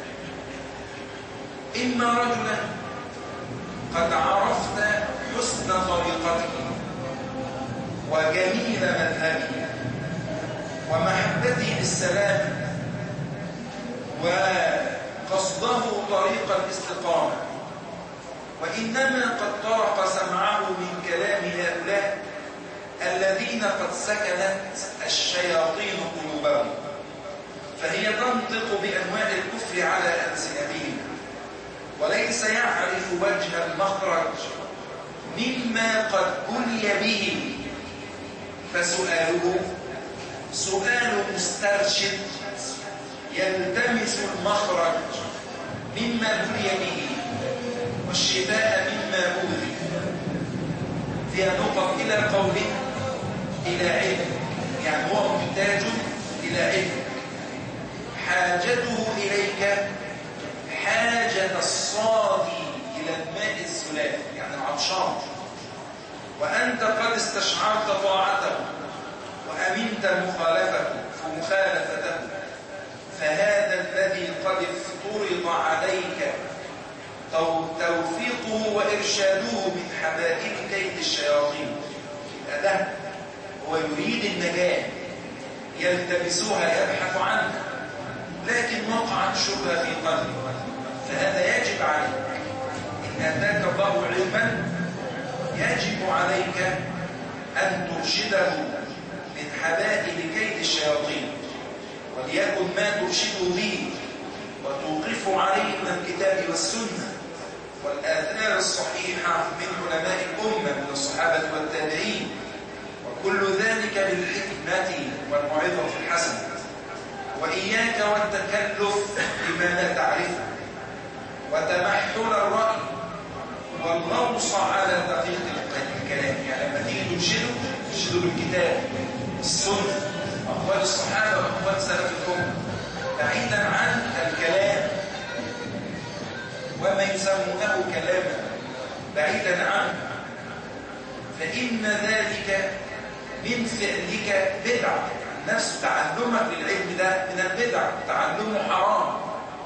إما رجلا قد عرفت حسن طريقته وجميل مذهبه ومحبته للسلام وقصده طريق الاستقامة، وإنما قد طرق سمعه من كلام هؤلاء الذين قد سكنت الشياطين قلوبهم، فهي تنطق بأنواع الكفر على ألسنتهم، وليس يعرف وجه المخرج مما قد بلي به، فسؤاله سؤال مسترشد يلتمس المخرج مما بلي به والشفاء مما أوذي. فيها نقط إلى قوله إلى علم، يعني هو محتاج إلى علم. حاجته إليك حاجة الصادي إلى الماء الزلال، يعني العطشان، وأنت قد استشعرت طاعته وأمنت مخالفته مخالفته، فهذا الذي قد افترض عليك توفيقه وإرشاده من حبائل كيد الشياطين. ده هو يريد النجاة، يلتبسها يبحث عنها، لكن وقعت شبهة في قلبه، فهذا يجب عليك إن أتاك الله علما يجب عليك أن ترشده من حبائل كيد الشياطين، وليكن ما ترشده به وتوقف عليه من الكتاب والسنة والآثار الصحيحة من علماء الأمة من الصحابة والتابعين، وكل ذلك بالحكمة والموعظة الحسنة. وإياك والتكلف بما لا تعرفه وتمحل الرأي والغوص على دقيق الكلام. يعني لما تيجي ترشده ترشده بالكتاب السنة أقوال الصحابة وأقوال سلف الأمة، بعيدا عن الكلام وما يسمونه كلاما، بعيدا عنه، فإن ذلك من فعلك بدعة. نفس تعلمك للعلم ده من البدع، تعلمه حرام.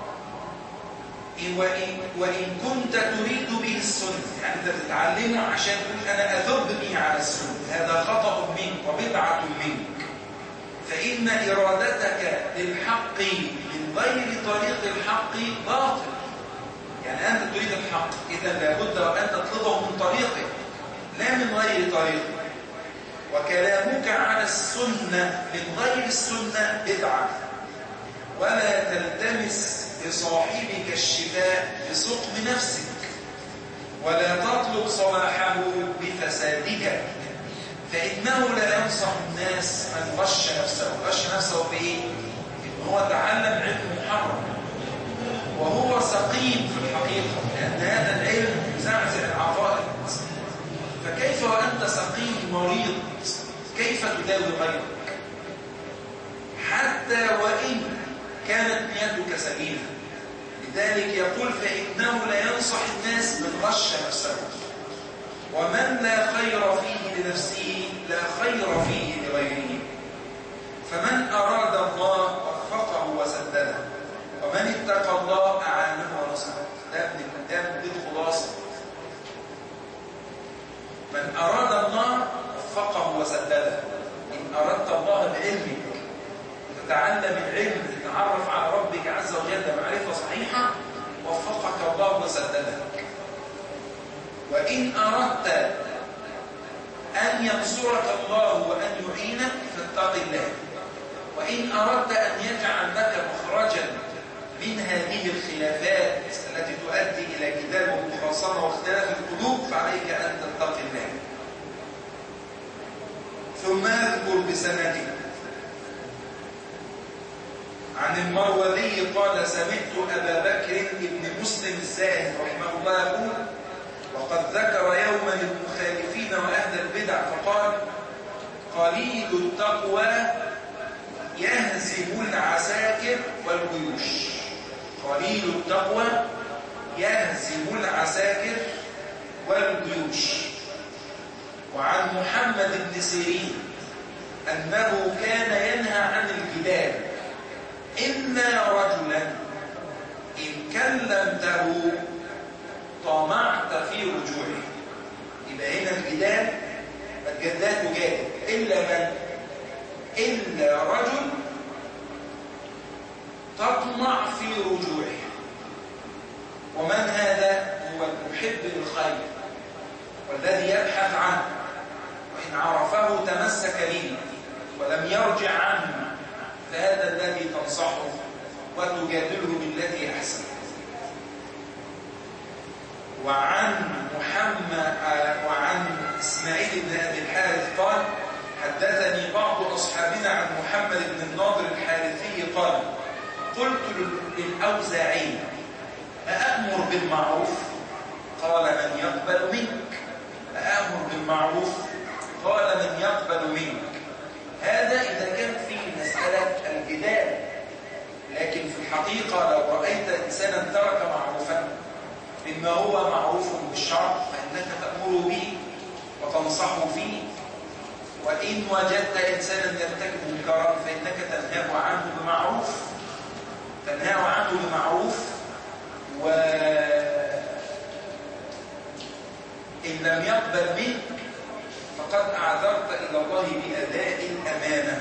وإن, وإن كنت تريد به السنة، يعني أنت بتتعلمه عشان تقول أنا أذب به على السنة، هذا خطأ منك وبدعة منك. فإن إرادتك للحق من غير طريق الحق باطل. يعني أنت تريد الحق، إذا لابد وأن تطلبه من طريقه لا من غير طريقه. وكلامك على السنة من غير السنة بدعة. ولا تلتمس لصاحبك الشفاء بسقم نفسك، ولا تطلب صلاحه بفسادك، فإنه لا ينصح الناس من غش نفسه. غش نفسه بإيه؟ إن هو تعلم علم محرم وهو سقيم في الحقيقة، لأن هذا العلم يزعزع العقائد. فكيف وأنت سقيم مريض كيف تداوي غيرك؟ حتى وإن كانت نيتك سليمة. لذلك يقول فإنه لا ينصح الناس من غش نفسه، ومن لا خير فيه لنفسه لا خير فيه لغيره. فمن أراد الله وفقه وسدده، ومن اتقى الله أعانه ونصره. ده من الكتاب بالخلاصة. من أراد الله وفقه وسدده. إن أردت الله بعلمك تتعلم العلم، تتعرف على ربك عز وجل معرفة صحيحة، وفقك الله وسددك. وإن أردت أن ينصرك الله وأن يعينك فاتق الله. وإن أردت أن يجعل لك مخرجا من هذه الخلافات التي تؤدي إلى جدال ومخاصمة واختلاف القلوب، فعليك أن تتقي الله. ثم أذكر بسنده عن المروذي قال سمعت أبا بكر بن مسلم الزاهد رحمه الله يقول وقد ذكر يوما المخالفين وأهل البدع فقال قليل التقوى يهزم العساكر والجيوش. قليل التقوى يهزم العساكر والجيوش. وعن محمد بن سيرين أنه كان ينهى عن الجدال إلا رجلا إن كلمته طمعت في رجوعه. يبقى هنا الجدال الجدال تجادل إلا من إلا رجل تطمع في رجوعه. ومن هذا؟ هو المحب للخير والذي يبحث عنه، وإن عرفه تمسك به ولم يرجع عنه، فهذا الذي تنصحه وتجادله بالذي أحسن. وعن محمد وعن إسماعيل بن أبي الحارث قال حدثني بعض أصحابنا عن محمد بن الناظر الحارثي قال قلت للأوزاعي أأمر بالمعروف؟ قال من يقبل منك. أأمر بالمعروف؟ قال من يقبل منك. هذا إذا كان في مسألة الجدال، لكن في الحقيقة لو رأيت إنسانا ترك معروفا مما هو معروف بالشرع فإنك تأمر به وتنصحه فيه. وإن وجدت إنسانا يرتكب منكرا فإنك تنهاه عنه بمعروف تنهاه عنه بمعروف وإن لم يقبل منك فقد أعذرت إلى الله بأداء الأمانة.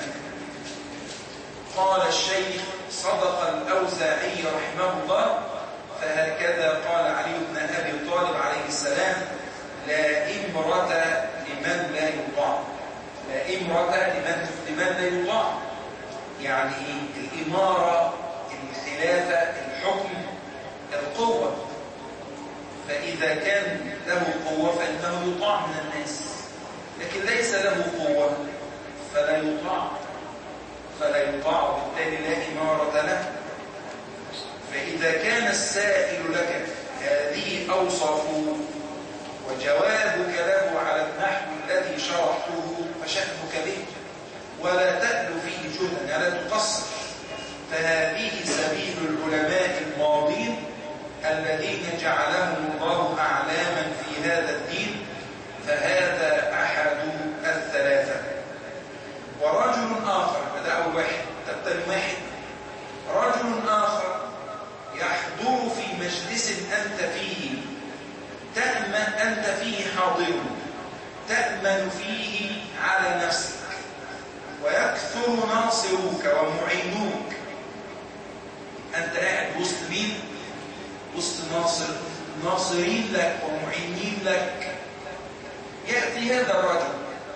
قال الشيخ صدق الأوزاعي رحمه الله، فهكذا قال علي بن أبي طالب عليه السلام: لا إمرة لمن لا يطاع. لا إمرة لمن لمن لا يطاع، يعني الإمارة، الخلافة، الحكم، القوة. فإذا كان له قوة فإنه يطاع من الناس، لكن ليس له قوة فلا يطاع فلا يطاع وبالتالي لا إمارة له. فإذا كان السائل لك هذه أوصافه وجوابك له على النحو الذي شرحته فشأنك به، ولا تأل فيه جهدا، لا تقصر. فهذه سبيل العلماء الماضين الذين جعلهم الله أعلاما في هذا الدين، فهذا أحد الثلاثة. ورجل آخر، هذا أول واحد، تبتل واحد. رجل آخر يحضر في مجلس أنت فيه، تأمن أنت فيه حاضر، تأمن فيه على نفسك، ويكثر ناصروك ومعينوك. أنت قاعد وسط مين؟ وسط ناصر ناصرين لك ومعينين لك. يأتي هذا الرجل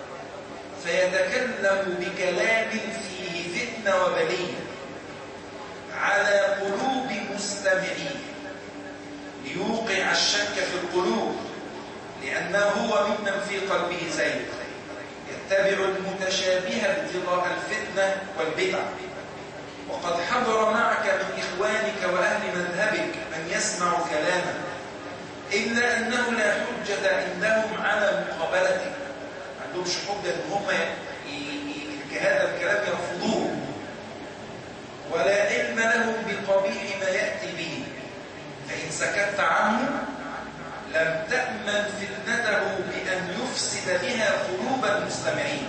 فيتكلم بكلام فيه فتنة وبلية على قلوب مستمعين ليوقع الشك في القلوب، لأنه هو ممن في قلبه زيغ يتبع المتشابه ابتغاء الفتنة والبدع. وقد حضر معك من إخوانك وأهل مذهبك من يسمع كلامك، إلا أنه لا حجة عندهم على مقابلتك. ما عندهمش حجة أن هم هذا الكلام يرفضوه، ولا علم لهم بقبيح ما يأتي به. فإن سكت عنه لم تأمن فتنته بأن يفسد بها قلوب المستمعين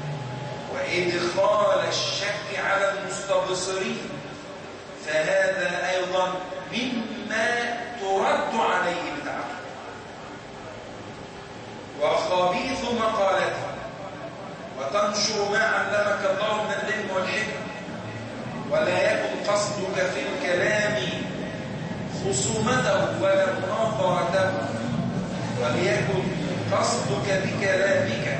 وإدخال الشك على المستبصرين، فهذا أيضا مما ترد عليه بدعة. وخبيث مقالته وتنشر ما علمك الله من العلم والحكم، ولا يكن قصدك في الكلام خصومته ولا مناظرته، وليكن قصدك بكلامك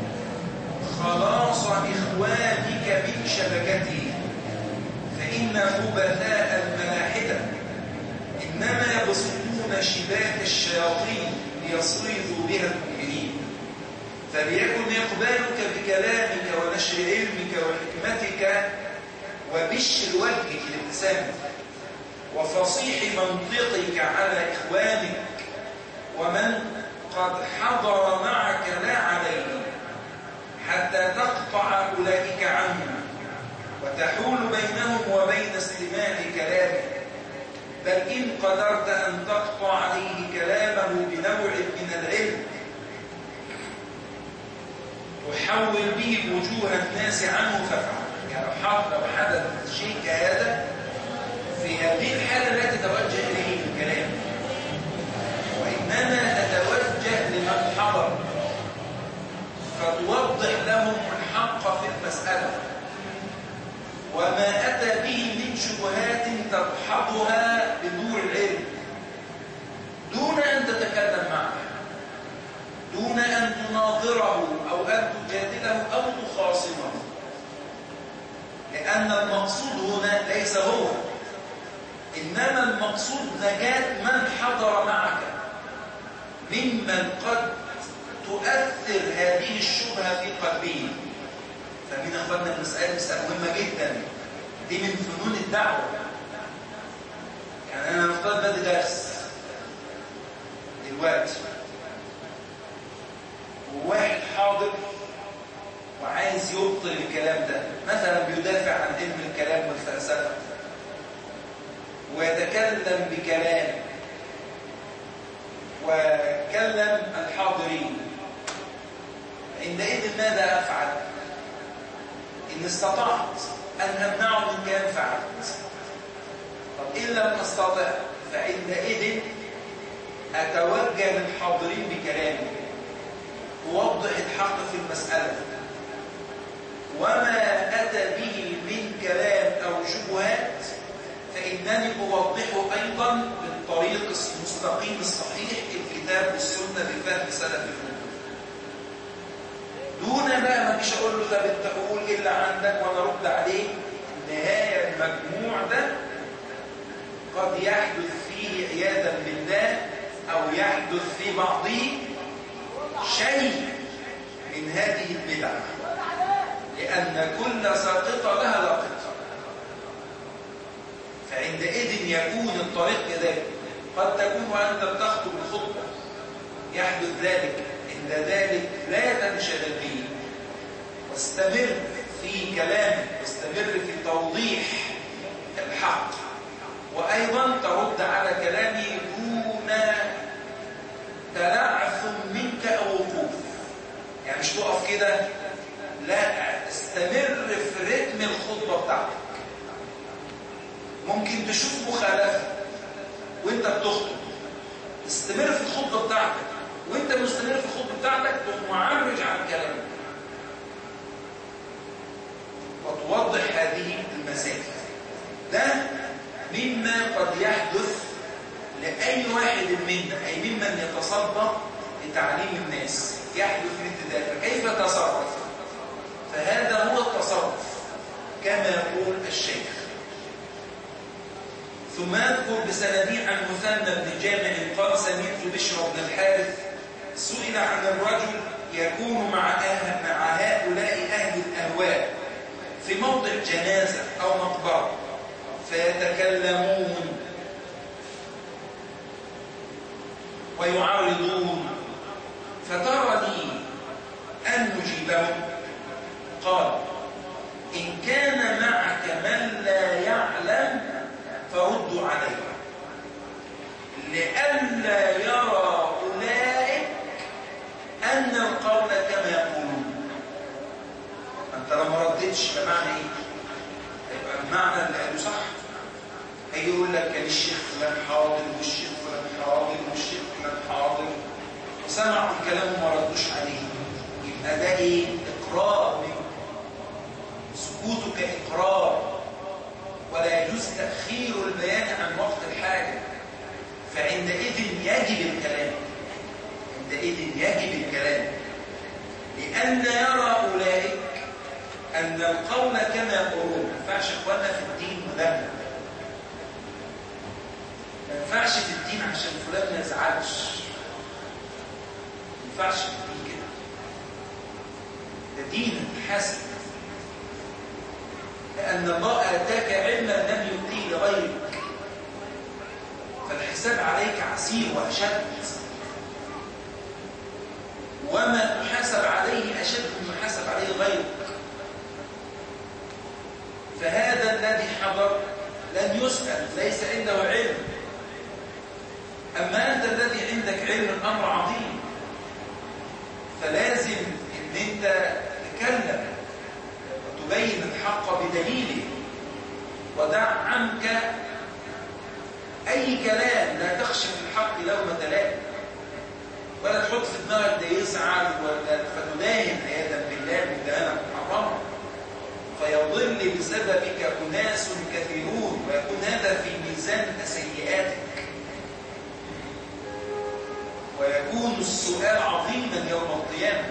خلاص إخوانك من شبكته، فإن خبثاء الملاحدة إنما يبسطون شباك الشياطين ليصيدوا بها المؤمنين. فليكن إقبالك بكلامك ونشر علمك وحكمتك وبشر وجهك الابتسامة وفصيح منطقك على إخوانك ومن قد حضر معك لا عليه، حتى تقطع أولئك عنه وتحول بينهم وبين استماع كلامك. إن قدرت أن تقطع عليه كلامه بنوع من العلم وحول به وجوه الناس عنه فافعل. يعني لو حدث شيء كهذا في هذه الحالة لا تتوجه إليه الكلام، وإنما تتوجه لمن حضر فتوضح لهم الحق في المسألة وما أتى به من شبهات تدحضها بنور العلم، دون أن تتكلم معه، دون أن تناظره أو أن تجادله أو تخاصمه، لأن المقصود هنا ليس هو، إنما المقصود نجاة من حضر معك ممن قد تؤثر هذه الشبهة في قلبه. فمن أخذنا المسألة مسألة مهمة جدا، دي من فنون الدعوة. يعني أنا نفترض بدي درس دلوقتي وواحد حاضر وعايز يبطل الكلام ده، مثلا بيدافع عن علم الكلام والفلسفة ويتكلم بكلام وكلم الحاضرين، عندئذ ماذا أفعل؟ إن استطعت أن أمنعه من كلام فعلت. طب إن لم أستطع فعندئذ أتوجه للحاضرين بكلامي، أوضح الحق في المسألة، وما أتى به من كلام أو شبهات فإنني أوضحه أيضا بالطريق المستقيم الصحيح، الكتاب والسنة بفهم سلف الأمة، دون بقى ما مش أقول له طب أنت قول إيه اللي عندك وأنا أرد عليه. نهاية المجموع ده قد يحدث فيه عياذا بالله أو يحدث في بعضه شيء من هذه البدع، لأن كل ساقطة لها لاقطة، فعندئذ يكون الطريق كذلك. قد تكون وأنت بتخطب الخطبة يحدث ذلك، عند ذلك لا تنشغل به، واستمر في كلامك، واستمر في توضيح الحق، وأيضا ترد على كلامه دون تلعثم منك أو وقوف. يعني مش تقف كده، لا، استمر في رتم الخطبة بتاعتك. ممكن تشوف مخالفة وانت بتخطب، استمر في الخطبة بتاعتك، وانت مستمر في الخطبة بتاعتك تمعرج عن كلامك وتوضح هذه المسائل. ده مما قد يحدث لأي واحد منا، أي ممن يتصدى لتعليم الناس، يحدث مثل ذلك. كيف تصرف؟ فهذا هو التصرف كما يقول الشيخ. ثم يذكر بسندي عن مثنى بن جامع قال سمعت بشر بن الحارث سئل عن الرجل يكون مع أهل مع هؤلاء أهل الأهواء في موضع جنازة أو مقبرة فيتكلمون ويعارضون، فترني أن نجيبهم. قال إن كان معك من لا يعلم فردوا عليه لئلا يرى أولئك أن القول كما يقولون. أنت لما ردتش بمعنى إيه؟ يبقى المعنى اللي قاله صح. هيجي يقول لك كان الشيخ فلان حاضر والشيخ فلان حاضر والشيخ فلان حاضر وسمعوا الكلام وما ردوش عليه، يبقى ده إيه؟ إقرار منه. سكوتك إقرار، ولا يجوز تأخير البيان عن وقت الحاجة. فعندئذ يجب الكلام، عندئذ يجب الكلام لأن يرى أولئك أن القول كما يقولون. ما ينفعش إخواننا في الدين مدمر، ما ينفعش في الدين عشان فلان ما يزعلش، ما ينفعش في الدين كده. ده دين حسن، لأن الله آتاك علما لم يؤتيه لغيرك، فالحساب عليك عسير وأشد، وما تحاسب عليه أشد مما حاسب عليه غيرك. فهذا الذي حضر لن يسأل، ليس عنده علم، العلم الأمر عظيم، فلازم إن أنت تتكلم وتبين الحق بدليله، ودع عنك أي كلام لا تخشى في الحق لومة لائم، ولا تحط في دماغك ده يزعل ولا فتداهن عياذا بالله مداهنة محرمة فيضل بسببك أناس كثيرون، ويكون هذا في ميزان سيئاتك، ويكون السؤال عظيما يوم القيامة.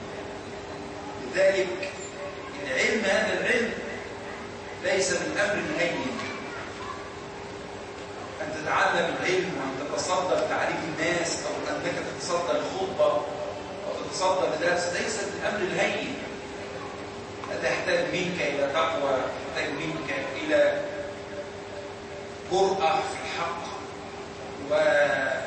لذلك العلم، هذا العلم ليس بالأمر الهين، أن تتعلم العلم وأن تتصدى لتعليم الناس أو أنك تتصدى لخطبة أو تتصدى لدرس، ليس بالأمر الهين. تحتاج منك إلى تقوى، تحتاج منك إلى جرأة في الحق، وأن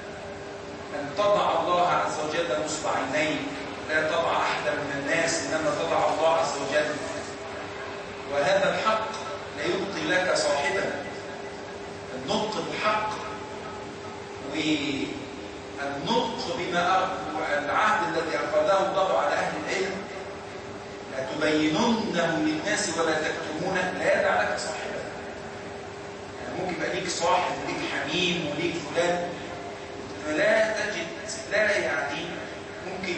تضع الله عز وجل نصب عينيك، لا تضع أحدا من الناس إنما تضع الله عز وجل. وهذا الحق لا يبقي لك صاحبا. النطق بالحق والنطق بما العهد الذي أخذه الله على أهل العلم، لا تبيننه للناس ولا تكتمونه، لا يدع لك صاحبا. يعني ممكن يبقى ليك صاحب وليك حميم وليك فلان، فلا تجد، لا يعني ممكن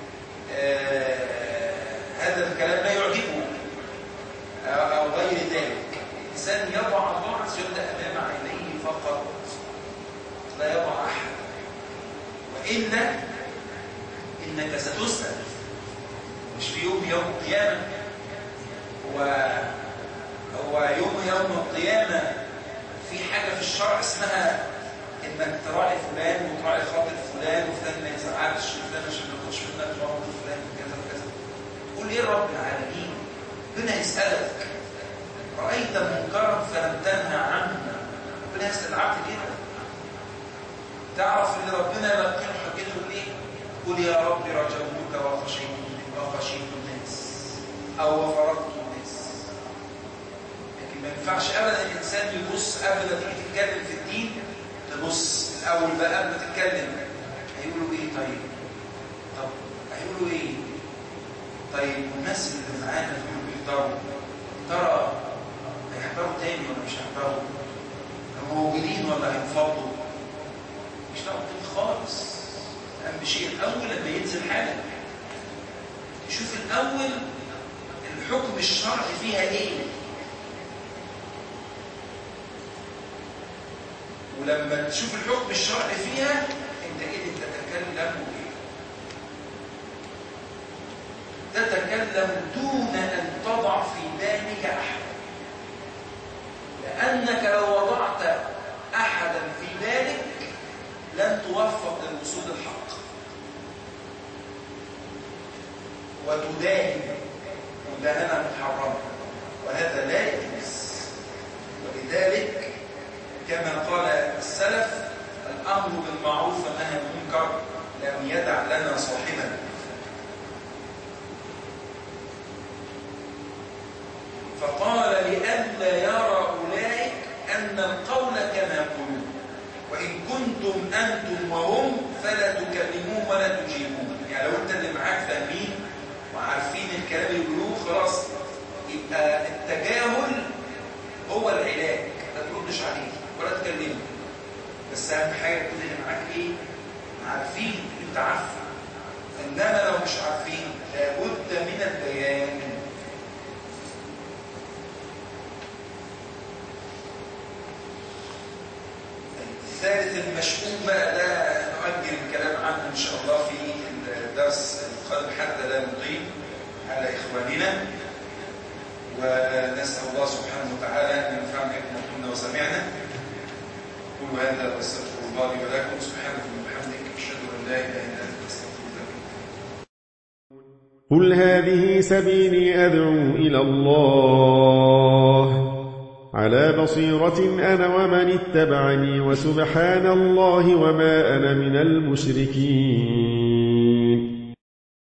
آه هذا الكلام لا يعجبه أو غير ذلك. الإنسان يضع الله عز وجل أمام عينيه فقط، لا يضع أحد، وإلا إنك ستسأل. مش في يوم يوم القيامة، هو هو يوم يوم القيامة في حاجة في الشرع اسمها إنك تراعي فلان وتراعي خاطر فلان، وفلان ما يزعلش، وفلان عشان ما ياخدش منك موقف فلان وكذا وكذا. قول إيه رب العالمين؟ ربنا يسألك رأيت منكرا فلم تنهى عنه، ربنا يسأل العبد كده. تعرف ان ربنا يلقن حجته ليه؟ قل يا رب رجوتك وخشيت وخشيت الناس او وفرضت الناس. لكن ما ينفعش ابدا الانسان يبص قبل ما تيجي تتكلم في الدين، تبص الاول بقى قبل ما تتكلم هيقولوا ايه؟ طيب طب هيقولوا ايه؟ طيب والناس اللي معانا اللي بيحضروا ترى هيحضروا تاني ولا مش هيحضروا؟ هم موجودين ولا هينفضوا؟ مش دعوه كده خالص. اهم شيء الاول لما ينزل حاجه تشوف الاول الحكم الشرعي فيها ايه، ولما تشوف الحكم الشرعي فيها انت ايه تتكلم ايه، تتكلم دون ان تضع في بالك احد، لانك لو وضعت احدا في بالك لن توفق للوصول للحق وتداهن مداهنة محرمة، وهذا لا يجوز. ولذلك كما قال السلف: الأمر بالمعروف والنهي عن المنكر لم يدع لنا صاحبا. فقال لئلا يرى أولئك أن القول كما يقولون، وإن كنتم أنتم وهم فلا تكلموه ولا تجيبوه. يعني لو أنت اللي معاك فاهمين وعارفين الكلام اللي بيقولوه خلاص، يبقى التجاهل هو العلاج، ما تردش عليه ولا تكلمه. بس أهم حاجة يكون اللي معاك إيه؟ عارفين، أنت عارف. إنما لو مش عارفين لابد من البيان. الثالث المشؤوم بقى، ده نؤجل الكلام عنه إن شاء الله في الدرس القادم حتى لا نطيل على إخواننا، ونسأل الله سبحانه وتعالى أن ينفعنا بما قلنا وسمعنا. قل هذا واستغفر الله لي ولكم، سبحانك وبحمدك، أشهد أن لا إله إلا أنت، أستغفرك. قل هذه سبيلي أدعو إلى الله على بصيرة أنا ومن اتبعني، وسبحان الله وما أنا من المشركين.